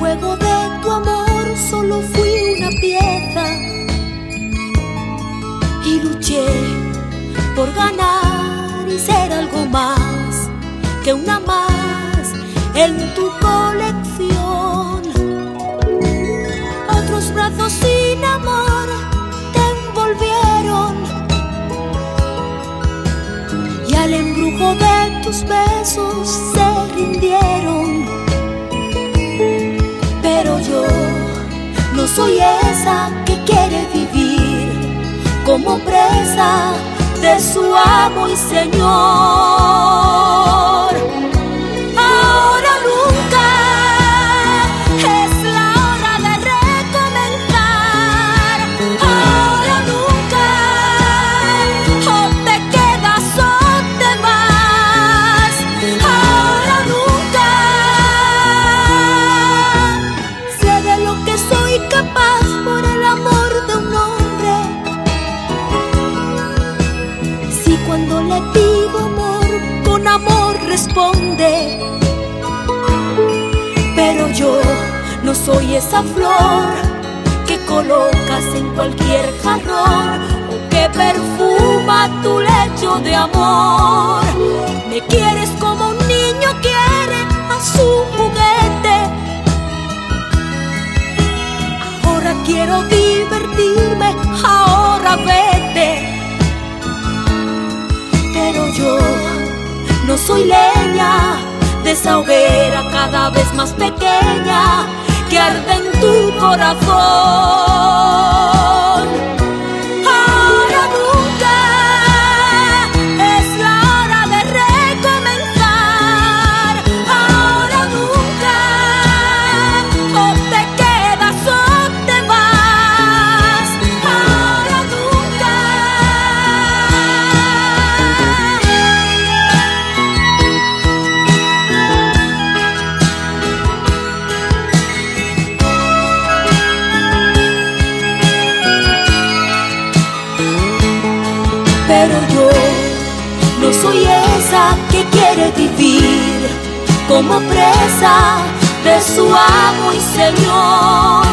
juego de tu amor solo fui una pieza y luché por ganar y ser algo más que una más en tu colección. Otros brazos sin amor te envolvieron y al embrujo de tus besos se rindieron. Pero yo no soy esa que quiere vivir como presa de su amo y Señor. Ahora nunca es la hora de recomenzar. Ahora nunca, o te quedas o te vas. Ahora nunca. Sé de lo que soy capaz por el amor de un hombre. Si cuando le pido amor, con amor responde. Pero yo no soy esa flor que colocas en cualquier jarrón o que perfuma tu lecho de amor. Me quieres como un niño quiere a su juguete. Ahora quiero divertirme, ahora vete. Pero yo no soy leña de esa hoguera cada vez más pequeña que arde en tu corazón. Ahora nunca es la hora de recomenzar. Ahora nunca, o te quedas o te vas. Ahora nunca. Pero yo no soy esa que quiere vivir como presa de su amo y Señor.